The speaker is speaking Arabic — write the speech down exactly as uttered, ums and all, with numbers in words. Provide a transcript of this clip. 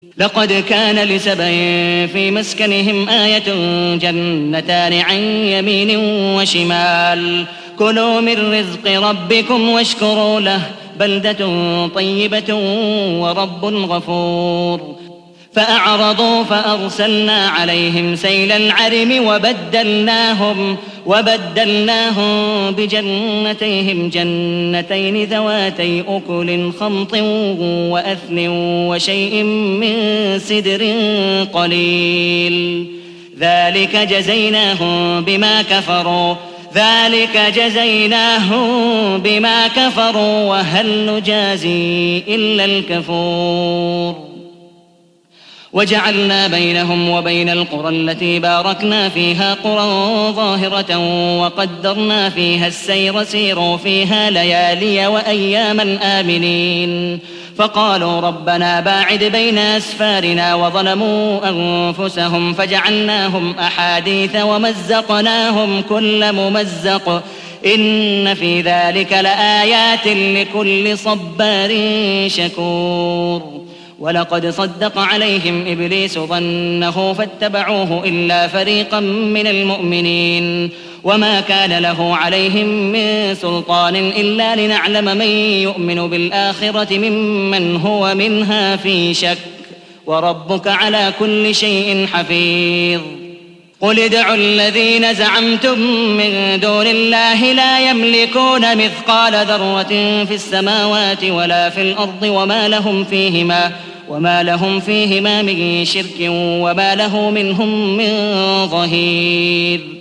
لقد كان لسبأ في مسكنهم آية جنتان عن يمين وشمال كلوا من رزق ربكم واشكروا له بلدة طيبة ورب غفور فأعرضوا فأرسلنا عليهم سيل العرم وبدلناهم وبدلناهم بجنتيهم جنتين ذواتي أكل خمط وأثل وشيء من سدر قليل ذلك جزيناهم بما كفروا ذلك جزيناهم بما كفروا وهل نجازي إلا الكفور وجعلنا بينهم وبين القرى التي باركنا فيها قرى ظاهرة وقدرنا فيها السير سيروا فيها ليالي وأياما آمنين فقالوا ربنا باعد بين أسفارنا وظلموا أنفسهم فجعلناهم أحاديث ومزقناهم كل ممزق إن في ذلك لآيات لكل صبار شكور ولقد صدق عليهم إبليس ظنه فاتبعوه إلا فريقا من المؤمنين وما كان له عليهم من سلطان إلا لنعلم من يؤمن بالآخرة ممن هو منها في شك وربك على كل شيء حفيظ قل ادعوا الذين زعمتم من دون الله لا يملكون مثقال ذرة في السماوات ولا في الأرض وما لهم فيهما وما لهم فيهما من شرك وما له منهم من ظهير